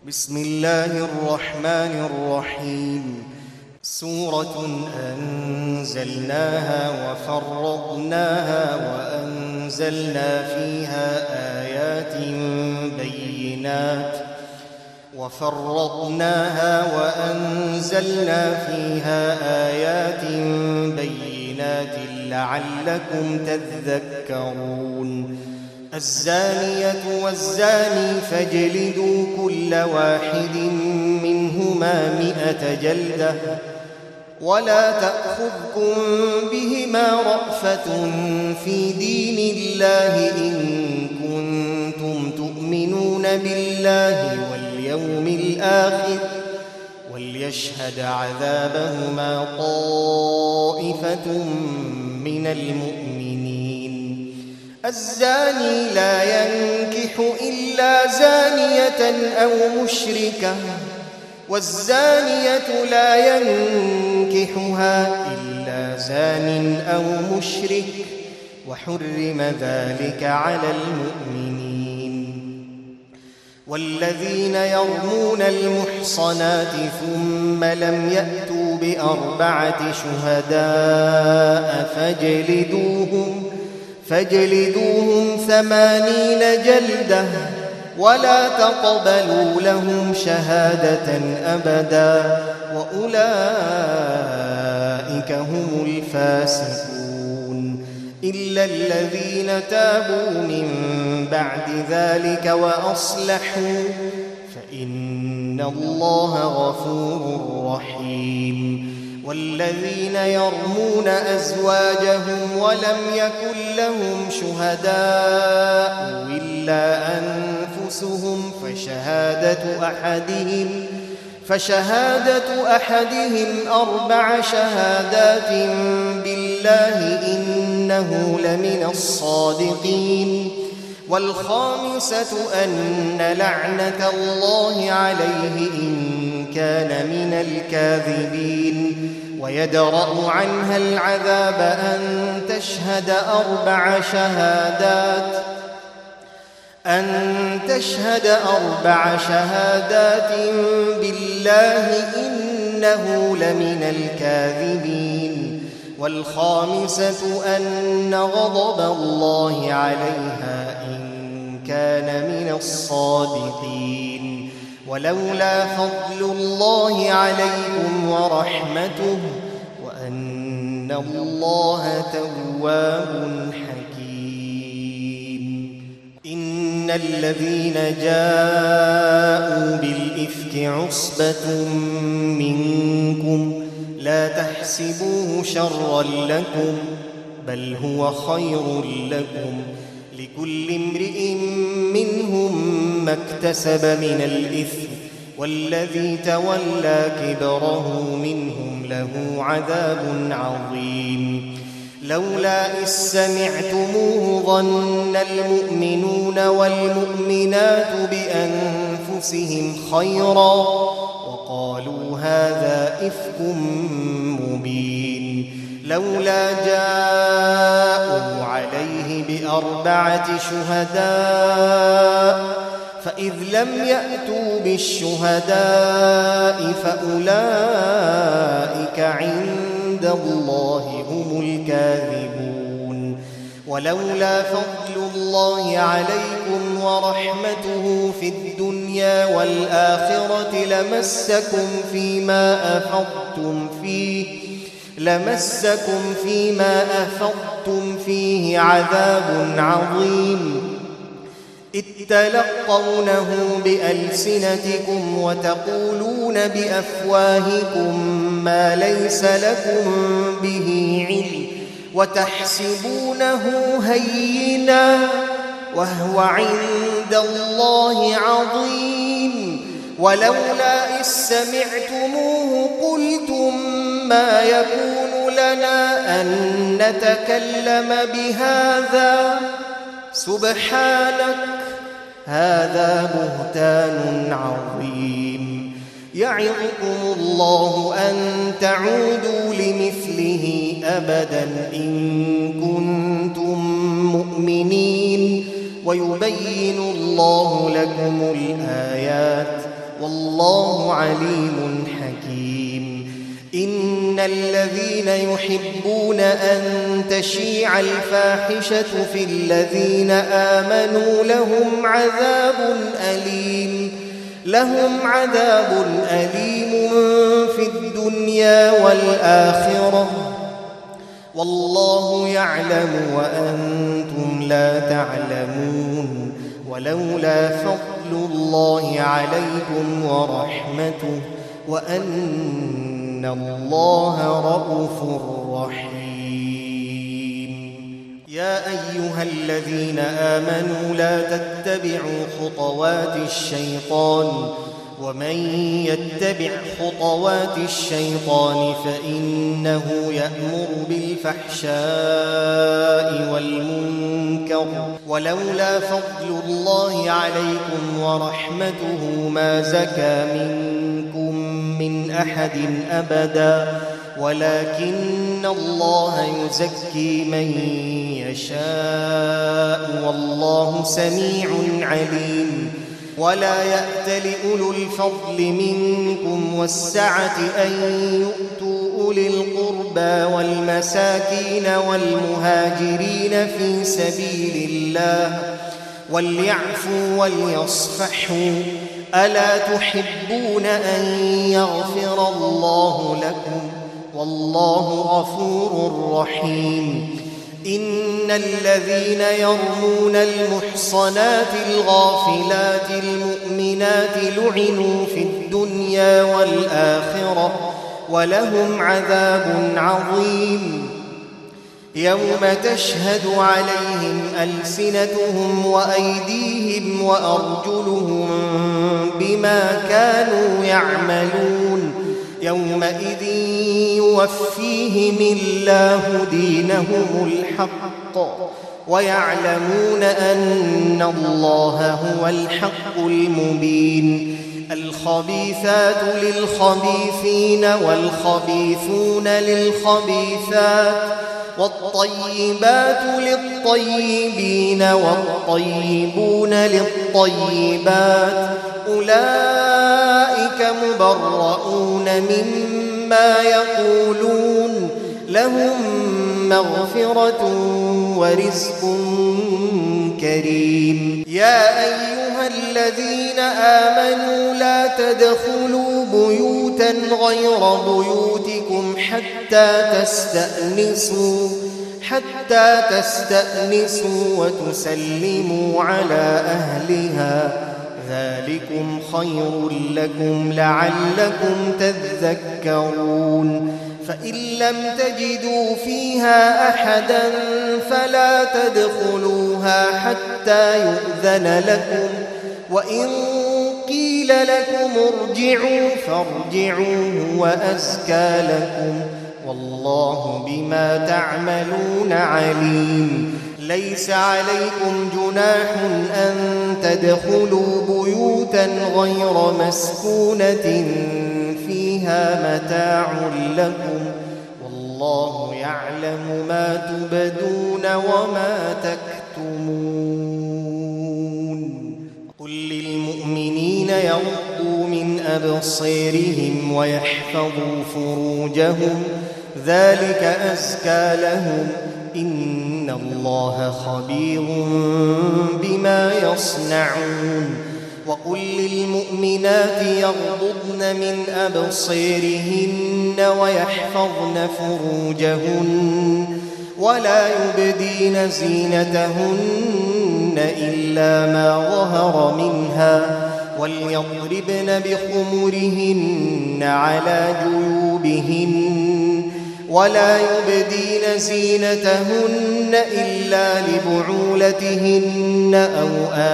بسم الله الرحمن الرحيم. سورة أنزلناها وفرضناها وأنزلنا فيها آيات بينات لعلكم تذكرون. الزانية والزاني فاجلدوا كل واحد منهما 100 جلدة ولا تأخذكم بهما رأفة في دين الله إن كنتم تؤمنون بالله واليوم الآخر وليشهد عذابهما طائفة من المؤمنين. الزاني لا ينكح إلا زانية أو مشركة والزانية لا ينكحها إلا زان أو مشرك وحرم ذلك على المؤمنين. والذين يرمون المحصنات ثم لم يأتوا ب4 شهداء فاجلدوهم 80 جلدة ولا تقبلوا لهم شهادة أبدا وأولئك هم الفاسقون. إلا الذين تابوا من بعد ذلك وأصلحوا فإن الله غفور رحيم. والذين يرمون أزواجهم ولم يكن لهم شهداء إلا أنفسهم فشهادة أحدهم 4 شهادات بالله إنه لمن الصادقين. والخامسة أن لعنة الله عليه إن كان من الكاذبين. ويدرأ عنها العذاب أن تشهد 4 شهادات بالله إنه لمن الكاذبين. والخامسة أن غضب الله عليها إن كان من الصادقين. ولولا فضل الله عليكم ورحمته وأن الله تواب حكيم. إن الذين جاءوا بالإفك عصبة منكم لا تحسبوه شرا لكم بل هو خير لكم. لكل امرئ منهم ما اكتسب من الإثم والذي تولى كبره منهم له عذاب عظيم. لولا إذ سمعتموه ظن المؤمنون والمؤمنات بأنفسهم خيرا وقالوا هذا إفك مبين. لولا جاءوا عليه ب4 شهداء فإذ لم يأتوا بالشهداء فأولئك عند الله هم الكاذبون. ولولا فضل الله عليكم ورحمته في الدنيا والآخرة لمسكم فيما أفضتم فيه عذاب عظيم. إذ تلقونه بألسنتكم وتقولون بأفواهكم ما ليس لكم به علم وتحسبونه هينا وهو عند الله عظيم. ولولا إذ سمعتموه قلتم ما يكون لنا أن نتكلم بهذا سبحانك هذا بهتان عظيم. يعظكم الله أن تعودوا لمثله أبدا إن كنتم مؤمنين ويبين الله لكم الآيات والله عليم حكيم. إن الذين يحبون أن تشيع الفاحشة في الذين آمنوا لهم عذاب أليم في الدنيا والآخرة والله يعلم وأنتم لا تعلمون. ولولا فضل الله عليكم ورحمته وأن الله رءوف رحيم. يا أيها الذين آمنوا لا تتبعوا خطوات الشيطان ومن يتبع خطوات الشيطان فإنه يأمر بالفحشاء والمنكر. ولولا فضل الله عليكم ورحمته ما زكى منكم من أحد أبدا ولكن الله يزكي من يشاء والله سميع عليم. ولا يأت لأولو الفضل منكم والسعة أن يؤتوا أولي القربى والمساكين والمهاجرين في سبيل الله وليعفوا وليصفحوا ألا تحبون أن يغفر الله لكم والله غفور رحيم. إن الذين يرمون المحصنات الغافلات المؤمنات لعنوا في الدنيا والآخرة ولهم عذاب عظيم. يوم تشهد عليهم ألسنتهم وأيديهم وأرجلهم بما كانوا يعملون يومئذ يوفيهم الله دينهم الحق ويعلمون أن الله هو الحق المبين. الخبيثات للخبيثين والخبيثون للخبيثات والطيبات للطيبين والطيبون للطيبات أولئك مبرؤون مما يقولون لهم مغفرة ورزق كريم. يا أيها الذين آمنوا لا تدخلوا بيوتا غير بيوتكم حتى تستأنسوا وتسلموا على أهلها ذلكم خير لكم لعلكم تذكرون. فإن لم تجدوا فيها أحدا فلا تدخلوها حتى يؤذن لكم وإن قيل لكم ارجعوا فارجعوا وأزكى لكم والله بما تعملون عليم. ليس عليكم جناح أن تدخلوا بيوتا غير مسكونة فيها متاع لكم والله يعلم ما تبدون وما تكتمون. قل للمؤمنين يغضوا من أبصارهم ويحفظوا فروجهم ذلك أزكى لهم إن الله خبير بما يصنعون. وقل للمؤمنات يغضضن من أبصارهن ويحفظن فروجهن ولا يبدين زينتهن إلا ما ظهر منها وليضربن بخمرهن على جيوبهن ولا يبدين زينتهن إلا لبعولتهن أو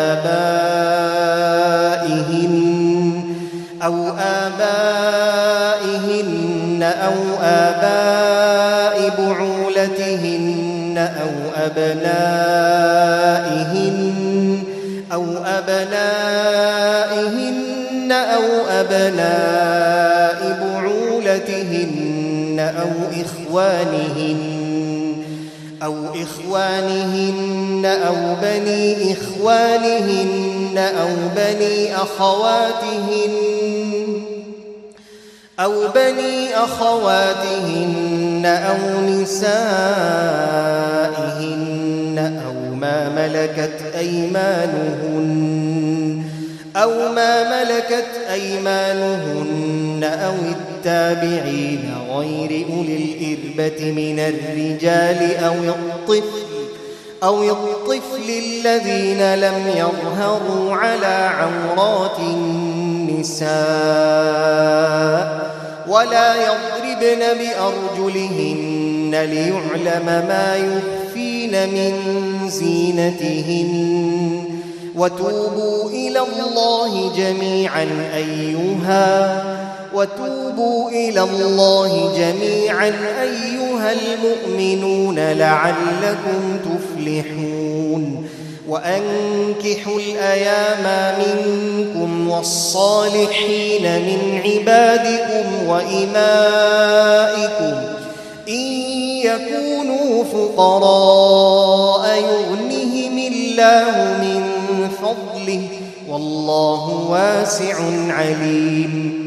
آباء بعولتهن أو أبناء بعولتهن أو إخوانهن أو بني إخوانهن أو بني أخواتهن أو بني أخواتهن أو نسائهن أو ما ملكت أيمانهن أو التابعين غير أولي الإربة من الرجال أو الطفل الذين لم يظهروا على عورات النساء ولا يضربن بأرجلهن ليعلم ما يخفين من زينتهن وتوبوا إلى الله جميعا أيها المؤمنون لعلكم تفلحون وأنكحوا الأيام منكم والصالحين من عبادكم وإمائكم إن يكونوا فقراء يغنهم الله من فضله والله واسع عليم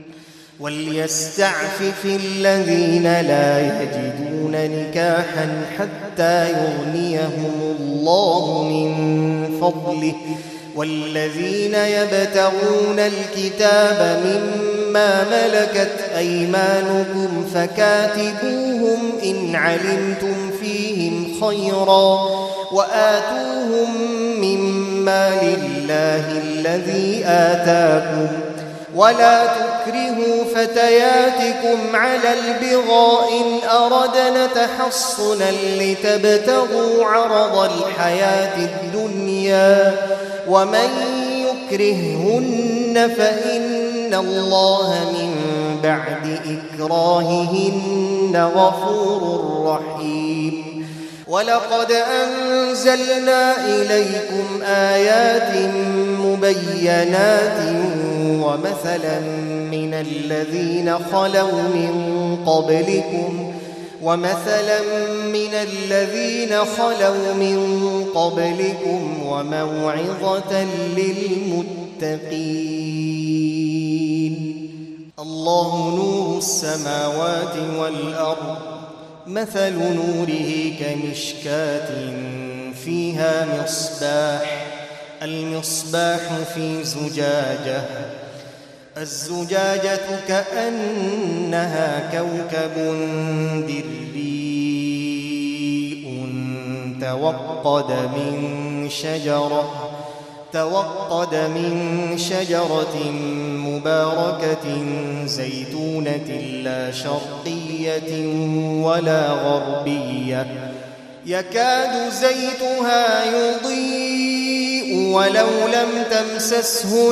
وليستعفف الذين لا يجدون نكاحا حتى يغنيهم الله من فضله والذين يبتغون الكتاب مما ملكت أيمانكم فكاتبوهم إن علمتم فيهم خيرا وآتوهم مما لله الذي آتاكم ولا تكرهوا فتياتكم على البغاء إن أردنا تحصنا لتبتغوا عرض الحياة الدنيا ومن يكرههن فإن الله من بعد إكراههن غفور رحيم ولقد أنزلنا إليكم آيات مبينات ومثلا من الذين خلوا من قبلكم وموعظة للمتقين الله نور السماوات والأرض مثل نوره كمشكاة فيها المصباح في زجاجة الزجاجة كأنها كوكب دري توقد من شجرة مباركة زيتونة لا شرقية ولا غربية يكاد زيتها يضيء ولو لم تمسسه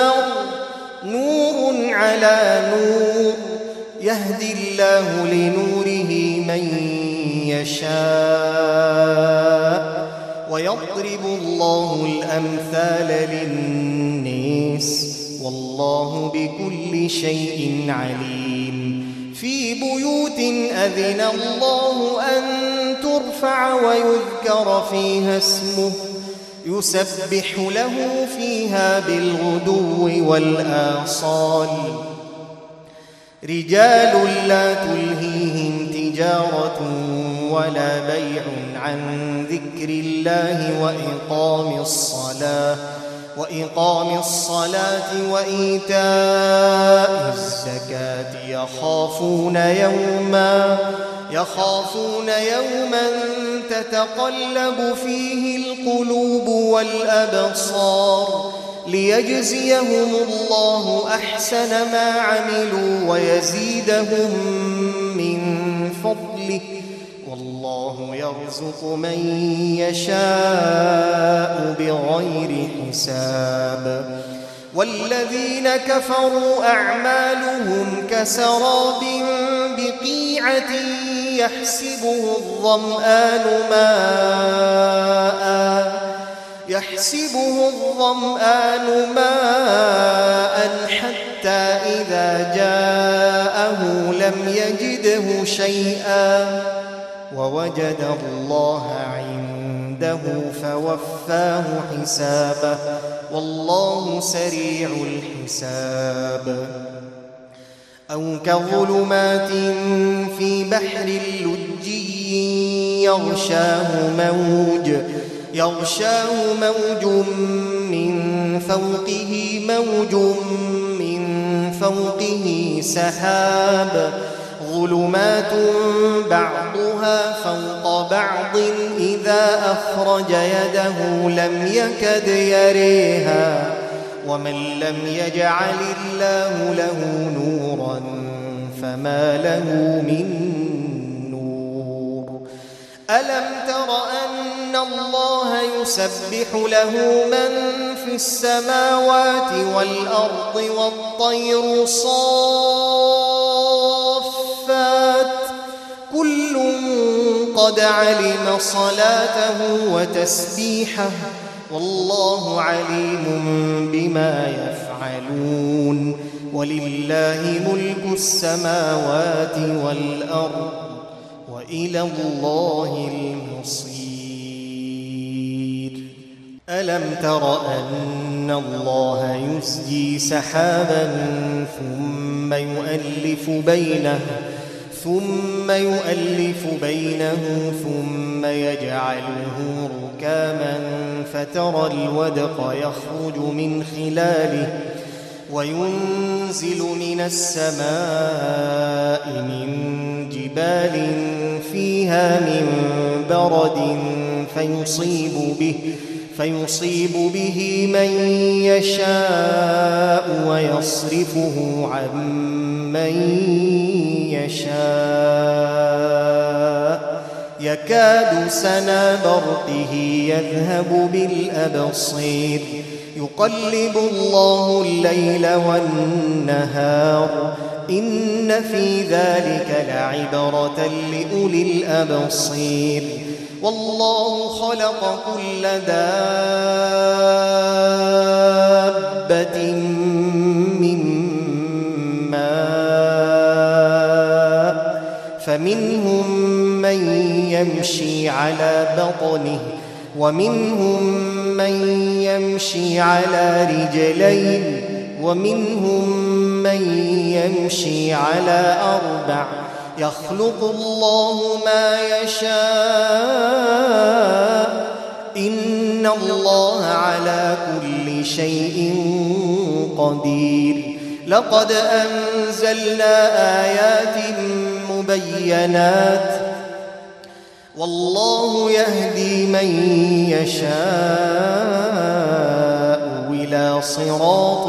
نور على نور يهدي الله لنوره من يشاء ويضرب الله الأمثال للناس والله بكل شيء عليم في بيوت أذن الله أن ترفع ويذكر فيها اسمه يسبح له فيها بالغدو والآصال رجال لا تلهيهم تجارة ولا بيع عن ذكر الله وإقام الصلاة وإيتاء الزكاة يخافون يوما تتقلب فيه القلوب والأبصار ليجزيهم الله أحسن ما عملوا ويزيدهم من فضله والله يرزق من يشاء بغير حساب والذين كفروا أعمالهم كسراب بقيعة يحسبه الظمآن ماء حتى إذا جاءه لم يجده شيئا ووجد الله عنده فوفاه حسابه والله سريع الحساب أو كظلمات في بحر لجي يغشاه موج من فوقه سحاب ظلمات بعضها فوق بعض إذا أخرج يده لم يكد يريها ومن لم يجعل الله له نورا فما له من نور. ألم تر أن الله يسبح له من في السماوات والأرض والطير صافات كل قد علم صلاته وتسبيحه والله عليم بما يفعلون. ولله ملك السماوات والأرض وإلى الله المصير. ألم تر أن الله يزجي سحابا ثم يؤلف بينه ثم يجعله ركاما فترى الودق يخرج من خلاله وينزل من السماء من جبال فيها من برد فيصيب به من يشاء ويصرفه عن من يشاء يكاد سنا برقه يذهب بالأبصير يقلب الله الليل والنهار إن في ذلك لعبرة لأولي الأبصير. والله خلق كل دابة من ماء فمنهم من يمشي على بطنه ومنهم من يمشي على رجلين ومنهم من يمشي على أربع يخلق الله ما يشاء إن الله على كل شيء قدير. لقد أنزلنا آيات مبينات والله يهدي من يشاء إلى صراط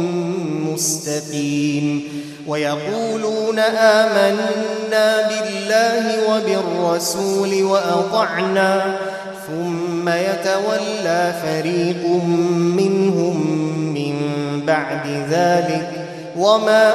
مستقيم. ويقولون آمنا بالله وبالرسول وأطعنا ثم يتولى فريق منهم من بعد ذلك وما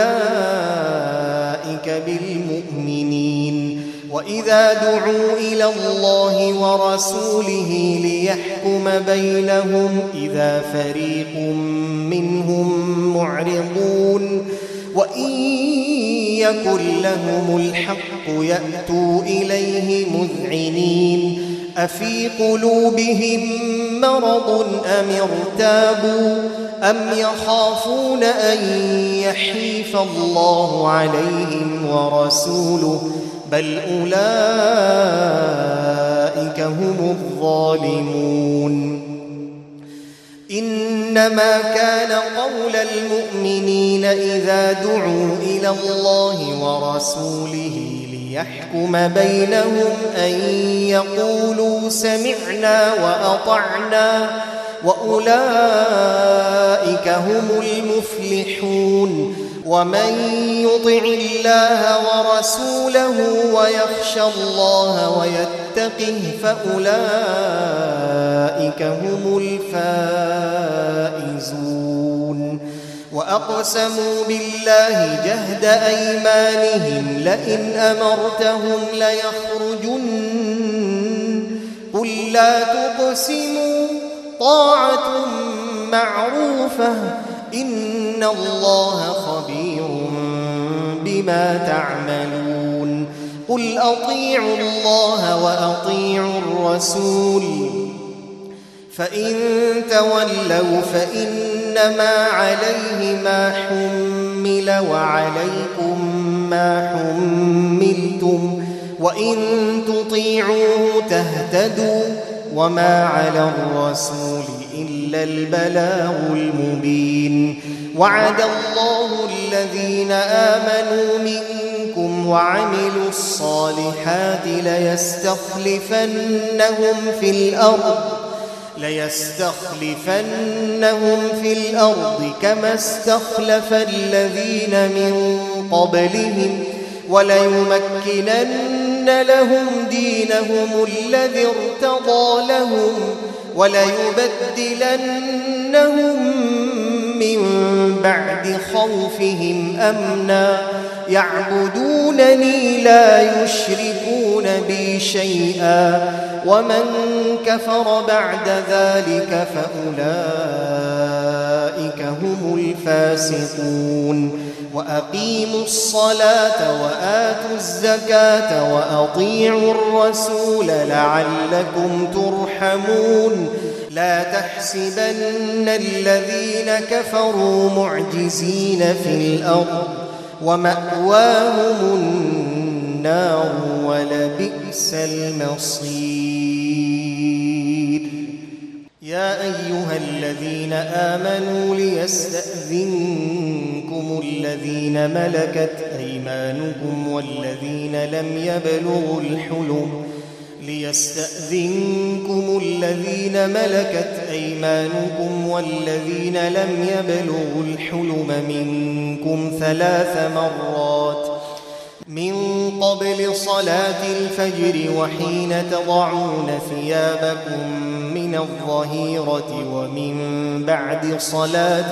أولئك بالمؤمنين. وإذا دعوا إلى الله ورسوله ليحكم بينهم إذا فريق منهم معرضون وإن يكن لهم الحق يأتوا إليه مذعنين أفي قلوبهم مرض أم ارتابوا أم يخافون أن يحيف الله عليهم ورسوله بل أولئك هم الظالمون. إنما كان قول المؤمنين إذا دعوا إلى الله ورسوله ليحكم بينهم أن يقولوا سمعنا وأطعنا وأولئك هم المفلحون. ومن يطع الله ورسوله ويخشى الله ويتقه فأولئك هم الفائزون. وأقسموا بالله جهد أيمانهم لئن أمرتهم ليخرجن قل لا تقسموا طاعة معروفة إن الله خبير بما تعملون. قل أطيعوا الله وأطيعوا الرسول فإن تولوا فإنما عليه ما حمل الحمل وعليكم ما حملتم وإن تطيعوه تهتدوا وما على الرسول إلا البلاغ المبين. وعد الله الذين آمنوا منكم وعملوا الصالحات ليستخلفنهم في الأرض كما استخلف الذين من قبلهم وليمكنن لهم دينهم الذي ارتضى لهم وليبدلنهم من بعد خوفهم أمنا يعبدونني لا يشركون بي شيئا ومن كفر بعد ذلك فأولئك هم الفاسقون. وأقيموا الصلاة وآتوا الزكاة وأطيعوا الرسول لعلكم ترحمون. لا تحسبن الذين كفروا معجزين في الأرض ومأواهم النار ولبئس المصير. يا أيها الذين آمنوا ليستأذنكم الذين ملكت أيمانكم والذين لم يبلغوا الحلم منكم 3 مرات من قبل صلاة الفجر وحين تضعون ثيابكم من الظهيرة ومن بعد صلاة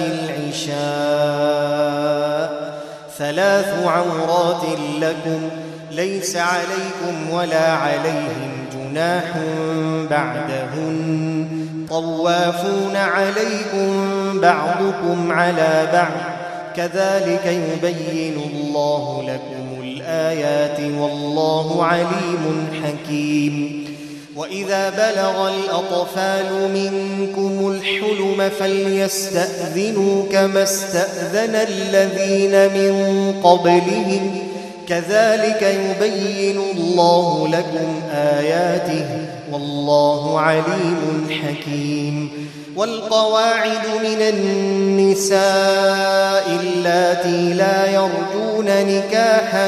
العشاء 3 عورات لكم ليس عليكم ولا عليهم جناح بعدهن طوافون عليكم بعضكم على بعض كذلك يبين الله لكم الآيات والله عليم حكيم. وإذا بلغ الأطفال منكم الحلم فليستأذنوا كما استأذن الذين من قبلهم كذلك يبين الله لكم آياته والله عليم حكيم. والقواعد من النساء اللاتي لا يرجون نكاحا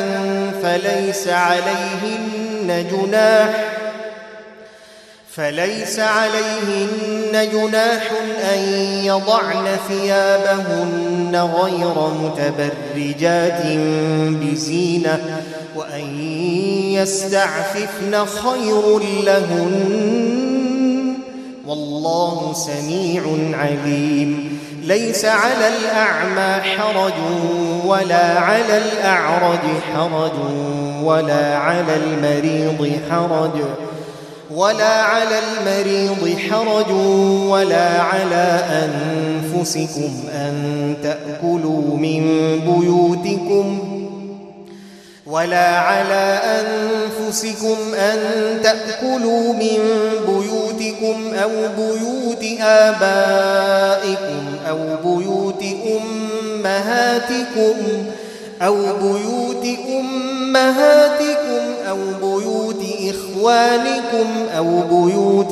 فليس عليهن جناح أن يضعن ثيابهن غير متبرجات بزينة وأن يستعففن خير لهن والله سميع عليم. ليس على الأعمى حرج ولا على الأعرج حرج ولا على المريض حرج ولا على أنفسكم أن تأكلوا من بيوتكم أو بيوت آبائكم أو بيوت أمهاتكم أو بيوت إخوانكم أو بيوت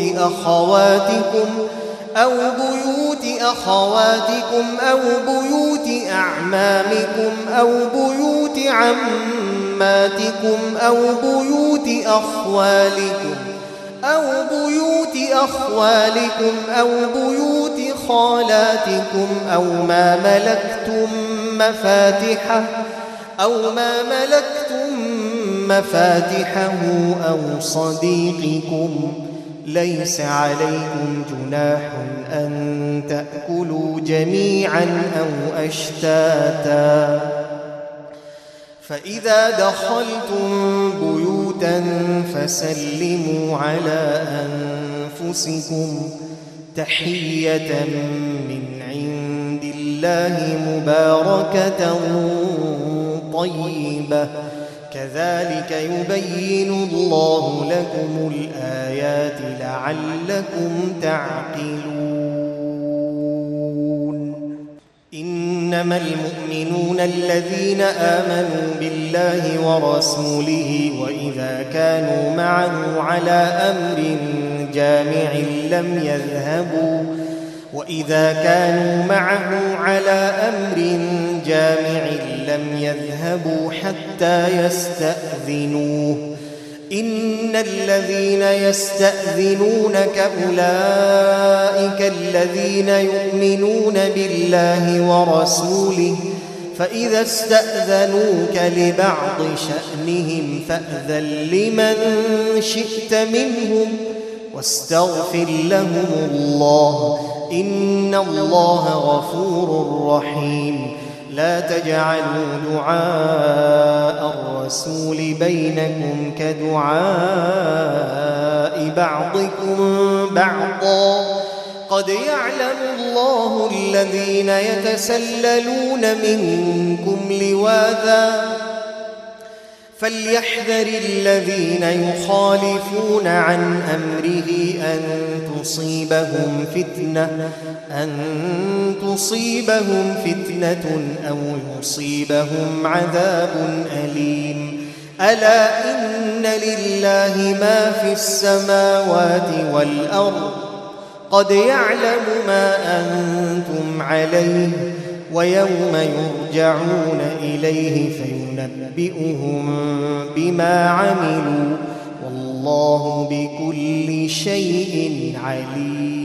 أخواتكم أو بيوت أعمامكم أو بيوت عماتكم أو بيوت أخوالكم أو بيوت خالاتكم أو ما ملكتم مفاتحه أو صديقكم ليس عليكم جناح أن تأكلوا جميعا أو أشتاتا. فإذا دخلتم بيوتا فسلموا على أنفسكم تحية من عند الله مباركة طيبة كذلك يبين الله لكم الآيات لعلكم تعقلون. إن إنما المؤمنون الذين آمنوا بالله ورسوله وإذا كانوا معه على أمر جامع لم يذهبوا حتى يستأذنوه إن الذين يستأذنونك أولئك الذين يؤمنون بالله ورسوله فإذا استأذنوك لبعض شأنهم فأذن لمن شئت منهم واستغفر لهم الله إن الله غفور رحيم لا تجعلوا دعاء الرسول بينكم كدعاء بعضكم بعضا قد يعلم الله الذين يتسللون منكم لواذا فليحذر الذين يخالفون عن أمره أن تصيبهم فتنة أو يصيبهم عذاب أليم ألا إن لله ما في السماوات والأرض قد يعلم ما أنتم عليه ويوم يرجعون إليه فينبئهم بما عملوا والله بكل شيء عليم.